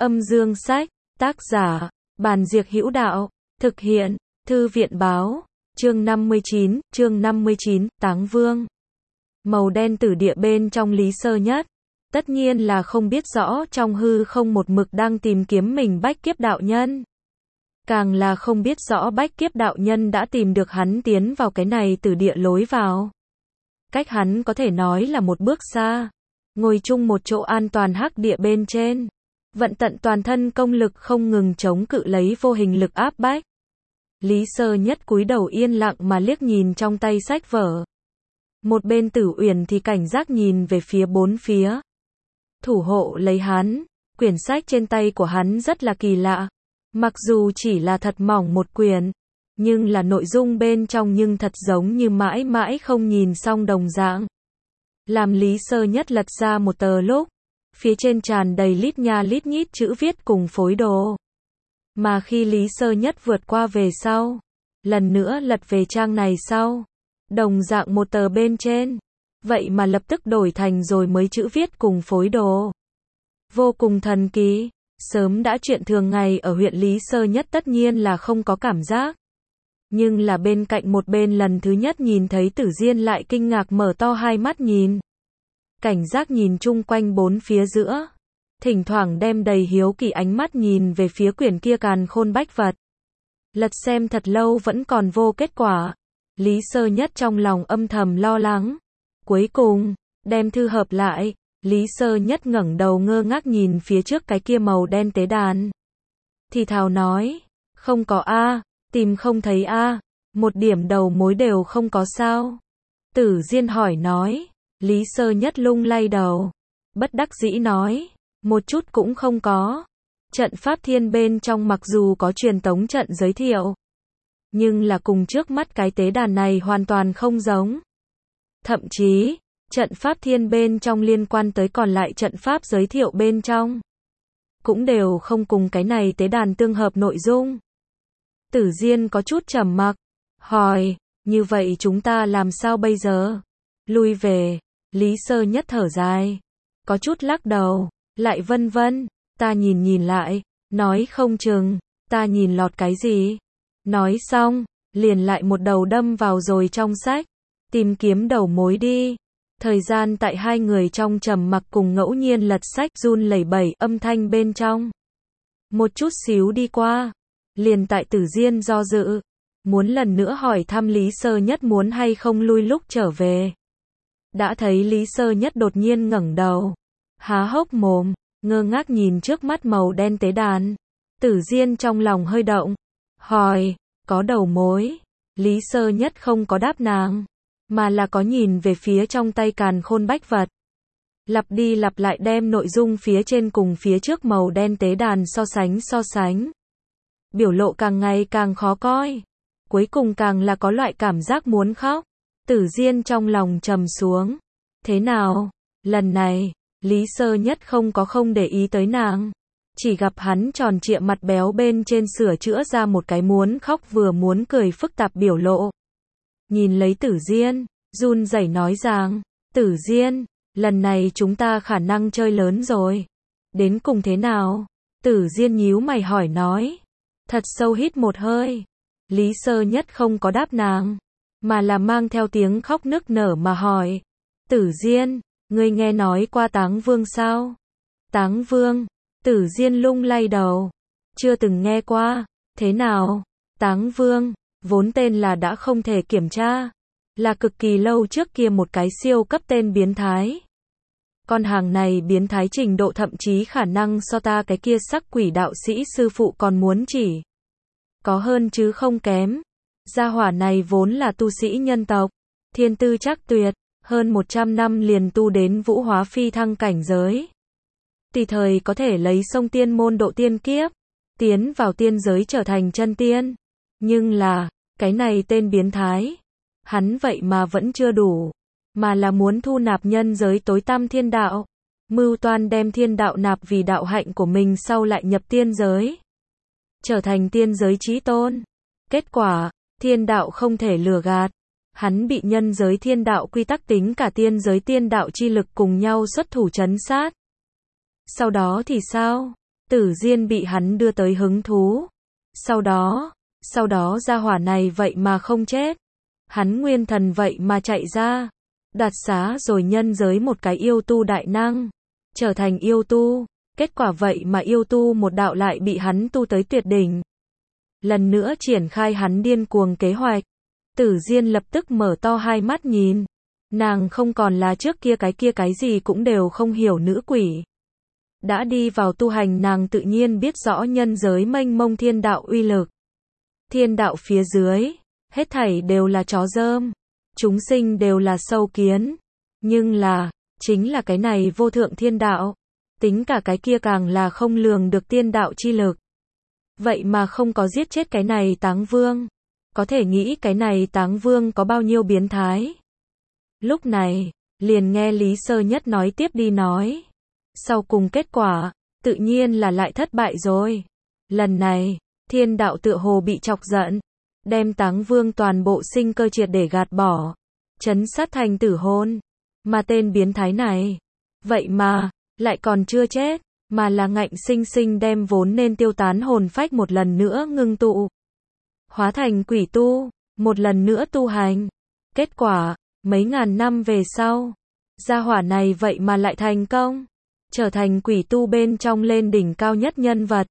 Âm dương sách, tác giả, Bàn Diệc Hữu Đạo, thực hiện, Thư viện báo, chương 59, Táng Vương. Màu đen tử địa bên trong Lý Sơ Nhất, tất nhiên là không biết rõ trong hư không một mực đang tìm kiếm mình Bách Kiếp đạo nhân. Càng là không biết rõ Bách Kiếp đạo nhân đã tìm được hắn tiến vào cái này tử địa lối vào. Cách hắn có thể nói là một bước xa, ngồi chung một chỗ an toàn hắc địa bên trên, vận tận toàn thân công lực không ngừng chống cự lấy vô hình lực áp bách. Lý Sơ Nhất cúi đầu yên lặng mà liếc nhìn trong tay sách vở. Một bên Tử Uyển thì cảnh giác nhìn về phía bốn phía. Thủ hộ lấy hắn, quyển sách trên tay của hắn rất là kỳ lạ. Mặc dù chỉ là thật mỏng một quyển, nhưng là nội dung bên trong nhưng thật giống như mãi mãi không nhìn xong đồng dạng. Làm Lý Sơ Nhất lật ra một tờ lúc, phía trên tràn đầy lít nha lít nhít chữ viết cùng phối đồ. Mà khi Lý Sơ Nhất vượt qua về sau, lần nữa lật về trang này sau, đồng dạng một tờ bên trên, vậy mà lập tức đổi thành rồi mới chữ viết cùng phối đồ. Vô cùng thần kỳ, sớm đã chuyện thường ngày ở huyện Lý Sơ Nhất tất nhiên là không có cảm giác. Nhưng là bên cạnh một bên lần thứ nhất nhìn thấy Tử Diên lại kinh ngạc mở to hai mắt nhìn. Cảnh giác nhìn chung quanh bốn phía giữa, thỉnh thoảng đem đầy hiếu kỳ ánh mắt nhìn về phía quyển kia càn khôn bách vật. Lật xem thật lâu vẫn còn vô kết quả. Lý Sơ Nhất trong lòng âm thầm lo lắng. Cuối cùng, đem thư hợp lại, Lý Sơ Nhất ngẩng đầu ngơ ngác nhìn phía trước cái kia màu đen tế đàn. Thì thào nói, không có a, tìm không thấy a, một điểm đầu mối đều không có sao. Tử Diên hỏi nói, Lý Sơ Nhất lung lay đầu, bất đắc dĩ nói, một chút cũng không có. Trận pháp thiên bên trong mặc dù có truyền tống trận giới thiệu, nhưng là cùng trước mắt cái tế đàn này hoàn toàn không giống. Thậm chí, trận pháp thiên bên trong liên quan tới còn lại trận pháp giới thiệu bên trong, cũng đều không cùng cái này tế đàn tương hợp nội dung. Tử Diên có chút trầm mặc, hỏi, như vậy chúng ta làm sao bây giờ? Lui về, Lý Sơ Nhất thở dài, có chút lắc đầu, lại vân vân, ta nhìn lại, nói không chừng, ta nhìn lọt cái gì? Nói xong, liền lại một đầu đâm vào rồi trong sách, tìm kiếm đầu mối đi. Thời gian tại hai người trong trầm mặc cùng ngẫu nhiên lật sách run lẩy bẩy âm thanh bên trong. Một chút xíu đi qua, liền tại Tử Diên do dự, muốn lần nữa hỏi thăm Lý Sơ Nhất muốn hay không lui lúc trở về. Đã thấy Lý Sơ Nhất đột nhiên ngẩng đầu, há hốc mồm, ngơ ngác nhìn trước mắt màu đen tế đàn. Tử Diên trong lòng hơi động, hỏi, có đầu mối? Lý Sơ Nhất không có đáp nàng, mà là có nhìn về phía trong tay càn khôn bách vật. Lặp đi lặp lại đem nội dung phía trên cùng phía trước màu đen tế đàn so sánh. Biểu lộ càng ngày càng khó coi. Cuối cùng càng là có loại cảm giác muốn khóc. Tử Diên trong lòng trầm xuống. Thế nào? Lần này, Lý Sơ Nhất không để ý tới nàng. Chỉ gặp hắn tròn trịa mặt béo bên trên sửa chữa ra một cái muốn khóc vừa muốn cười phức tạp biểu lộ. Nhìn lấy Tử Diên, run rẩy nói rằng, Tử Diên, lần này chúng ta khả năng chơi lớn rồi. Đến cùng thế nào? Tử Diên nhíu mày hỏi nói. Thật sâu hít một hơi. Lý Sơ Nhất không có đáp nàng, mà là mang theo tiếng khóc nức nở mà hỏi. Tử Diên, ngươi nghe nói qua Táng Vương sao? Táng Vương? Tử Diên lung lay đầu. Chưa từng nghe qua. Thế nào? Táng Vương, vốn tên là đã không thể kiểm tra. Là cực kỳ lâu trước kia một cái siêu cấp tên biến thái. Con hàng này biến thái trình độ thậm chí khả năng so ta cái kia sắc quỷ đạo sĩ sư phụ còn muốn chỉ. Có hơn chứ không kém. Gia hỏa này vốn là tu sĩ nhân tộc. Thiên tư chắc tuyệt. Hơn 100 năm liền tu đến vũ hóa phi thăng cảnh giới. Tùy thời có thể lấy sông tiên môn độ tiên kiếp. Tiến vào tiên giới trở thành chân tiên. Nhưng là, cái này tên biến thái. Hắn vậy mà vẫn chưa đủ. Mà là muốn thu nạp nhân giới tối tăm thiên đạo. Mưu toan đem thiên đạo nạp vì đạo hạnh của mình sau lại nhập tiên giới. Trở thành tiên giới chí tôn. Kết quả, thiên đạo không thể lừa gạt. Hắn bị nhân giới thiên đạo quy tắc tính cả tiên giới tiên đạo chi lực cùng nhau xuất thủ trấn sát. Sau đó thì sao? Tử Diên bị hắn đưa tới hứng thú. Sau đó gia hỏa này vậy mà không chết. Hắn nguyên thần vậy mà chạy ra. Đoạt xá rồi nhân giới một cái yêu tu đại năng. Trở thành yêu tu. Kết quả vậy mà yêu tu một đạo lại bị hắn tu tới tuyệt đỉnh. Lần nữa triển khai hắn điên cuồng kế hoạch. Tử Diên lập tức mở to hai mắt nhìn. Nàng không còn là trước kia cái gì cũng đều không hiểu nữ quỷ. Đã đi vào tu hành nàng tự nhiên biết rõ nhân giới mênh mông thiên đạo uy lực. Thiên đạo phía dưới, hết thảy đều là chó dơm. Chúng sinh đều là sâu kiến. Nhưng là, chính là cái này vô thượng thiên đạo. Tính cả cái kia càng là không lường được tiên đạo chi lực. Vậy mà không có giết chết cái này Táng Vương. Có thể nghĩ cái này Táng Vương có bao nhiêu biến thái. Lúc này, liền nghe Lý Sơ Nhất nói tiếp đi nói. Sau cùng kết quả, tự nhiên là lại thất bại rồi. Lần này, thiên đạo tựa hồ bị chọc giận. Đem Táng Vương toàn bộ sinh cơ triệt để gạt bỏ. Trấn sát thành tử hồn. Mà tên biến thái này. Vậy mà, lại còn chưa chết. Mà là ngạnh sinh sinh đem vốn nên tiêu tán hồn phách một lần nữa ngưng tụ. Hóa thành quỷ tu. Một lần nữa tu hành. Kết quả, mấy ngàn năm về sau. Gia hỏa này vậy mà lại thành công. Trở thành quỷ tu bên trong lên đỉnh cao nhất nhân vật.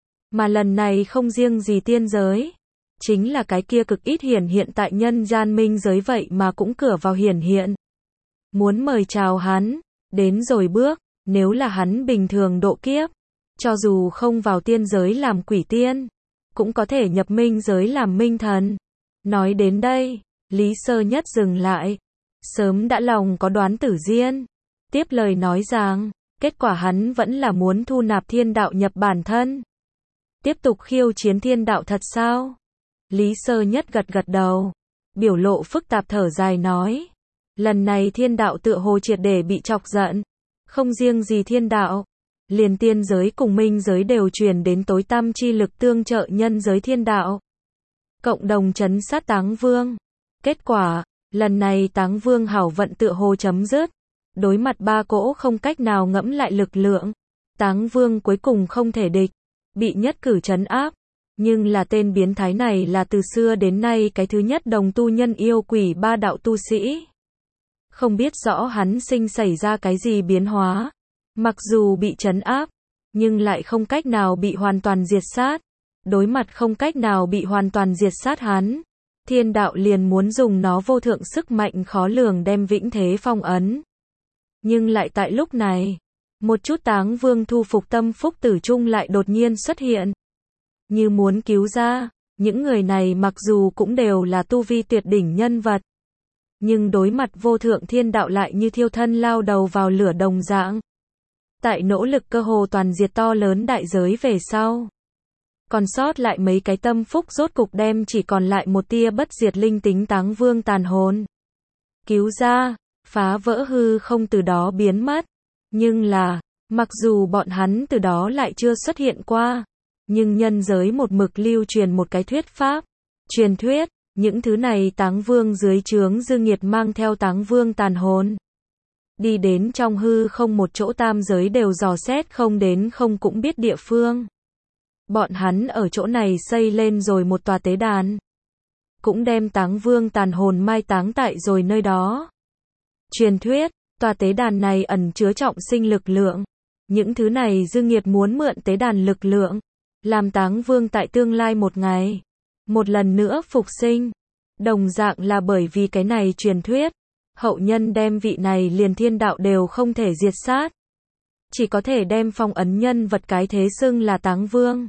Mà lần này không riêng gì tiên giới. Chính là cái kia cực ít hiển hiện tại nhân gian minh giới vậy mà cũng cửa vào hiển hiện. Muốn mời chào hắn. Đến rồi bước. Nếu là hắn bình thường độ kiếp. Cho dù không vào tiên giới làm quỷ tiên. Cũng có thể nhập minh giới làm minh thần. Nói đến đây. Lý Sơ Nhất dừng lại. Sớm đã lòng có đoán Tử Diên. Tiếp lời nói rằng. Kết quả hắn vẫn là muốn thu nạp thiên đạo nhập bản thân. Tiếp tục khiêu chiến thiên đạo thật sao? Lý Sơ Nhất gật gật đầu. Biểu lộ phức tạp thở dài nói. Lần này thiên đạo tựa hồ triệt để bị chọc giận. Không riêng gì thiên đạo. Liền tiên giới cùng minh giới đều truyền đến tối tăm chi lực tương trợ nhân giới thiên đạo. Cộng đồng trấn sát Táng Vương. Kết quả, lần này Táng Vương hảo vận tựa hồ chấm dứt. Đối mặt ba cỗ không cách nào ngẫm lại lực lượng. Táng Vương cuối cùng không thể địch. Bị nhất cử trấn áp. Nhưng là tên biến thái này là từ xưa đến nay cái thứ nhất đồng tu nhân yêu quỷ ba đạo tu sĩ. Không biết rõ hắn sinh xảy ra cái gì biến hóa. Mặc dù bị trấn áp, nhưng lại không cách nào bị hoàn toàn diệt sát. Đối mặt không cách nào bị hoàn toàn diệt sát hắn. Thiên đạo liền muốn dùng nó vô thượng sức mạnh khó lường đem vĩnh thế phong ấn. Nhưng lại tại lúc này, một chút Táng Vương thu phục tâm phúc tử trung lại đột nhiên xuất hiện. Như muốn cứu ra, những người này mặc dù cũng đều là tu vi tuyệt đỉnh nhân vật. Nhưng đối mặt vô thượng thiên đạo lại như thiêu thân lao đầu vào lửa đồng dạng. Tại nỗ lực cơ hồ toàn diệt to lớn đại giới về sau. Còn sót lại mấy cái tâm phúc rốt cục đem chỉ còn lại một tia bất diệt linh tính Táng Vương tàn hồn. Cứu ra, phá vỡ hư không từ đó biến mất. Nhưng là, mặc dù bọn hắn từ đó lại chưa xuất hiện qua. Nhưng nhân giới một mực lưu truyền một cái thuyết pháp. Truyền thuyết, những thứ này Táng Vương dưới trướng dư nghiệt mang theo Táng Vương tàn hồn. Đi đến trong hư không một chỗ tam giới đều dò xét không đến không cũng biết địa phương. Bọn hắn ở chỗ này xây lên rồi một tòa tế đàn. Cũng đem Táng Vương tàn hồn mai táng tại rồi nơi đó. Truyền thuyết, tòa tế đàn này ẩn chứa trọng sinh lực lượng. Những thứ này dư nghiệt muốn mượn tế đàn lực lượng. Làm Táng Vương tại tương lai một ngày. Một lần nữa phục sinh. Đồng dạng là bởi vì cái này truyền thuyết. Hậu nhân đem vị này liền thiên đạo đều không thể diệt sát. Chỉ có thể đem phong ấn nhân vật cái thế xưng là Táng Vương.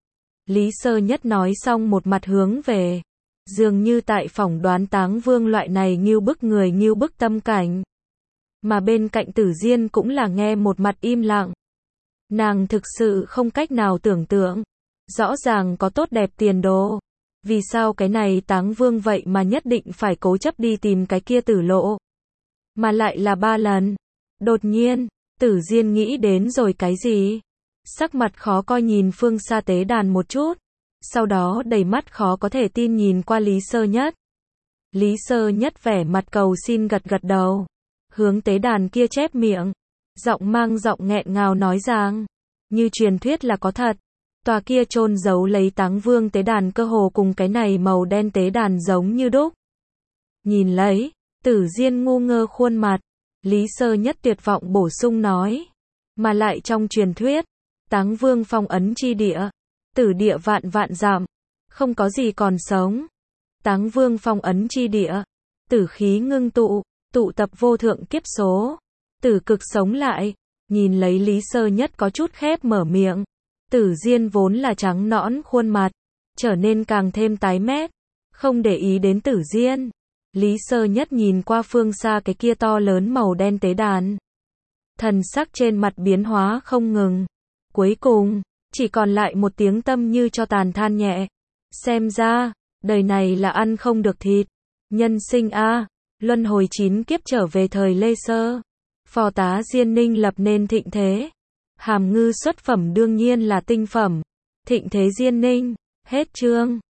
Lý Sơ Nhất nói xong một mặt hướng về. Dường như tại phỏng đoán Táng Vương loại này ngưu bức người ngưu bức tâm cảnh. Mà bên cạnh Tử Diên cũng là nghe một mặt im lặng. Nàng thực sự không cách nào tưởng tượng. Rõ ràng có tốt đẹp tiền đồ. Vì sao cái này Táng Vương vậy mà nhất định phải cố chấp đi tìm cái kia tử lộ. Mà lại là 3 lần. Đột nhiên, Tử Diên nghĩ đến rồi cái gì? Sắc mặt khó coi nhìn phương xa tế đàn một chút. Sau đó đầy mắt khó có thể tin nhìn qua Lý Sơ Nhất. Lý Sơ Nhất vẻ mặt cầu xin gật gật đầu. Hướng tế đàn kia chép miệng. Giọng mang giọng nghẹn ngào nói rằng. như truyền thuyết là có thật. Tòa kia chôn giấu lấy Táng Vương tế đàn cơ hồ cùng cái này màu đen tế đàn giống như đúc. Nhìn lấy, Tử Diên ngu ngơ khuôn mặt, Lý Sơ Nhất tuyệt vọng bổ sung nói. Mà lại trong truyền thuyết, Táng Vương phong ấn chi địa, tử địa vạn vạn dặm, không có gì còn sống. Táng Vương phong ấn chi địa, tử khí ngưng tụ, tụ tập vô thượng kiếp số, tử cực sống lại. Nhìn lấy Lý Sơ Nhất có chút khép mở miệng, Tử Diên vốn là trắng nõn khuôn mặt, trở nên càng thêm tái mét, không để ý đến Tử Diên. Lý Sơ Nhất nhìn qua phương xa cái kia to lớn màu đen tế đàn. Thần sắc trên mặt biến hóa không ngừng. Cuối cùng, chỉ còn lại một tiếng tâm như cho tàn than nhẹ. Xem ra, đời này là ăn không được thịt. Nhân sinh a, luân hồi 9 kiếp trở về thời Lê Sơ. Phò tá Diên Ninh lập nên thịnh thế. Hàm ngư xuất phẩm đương nhiên là tinh phẩm. Thịnh thế Diên Ninh, hết chương.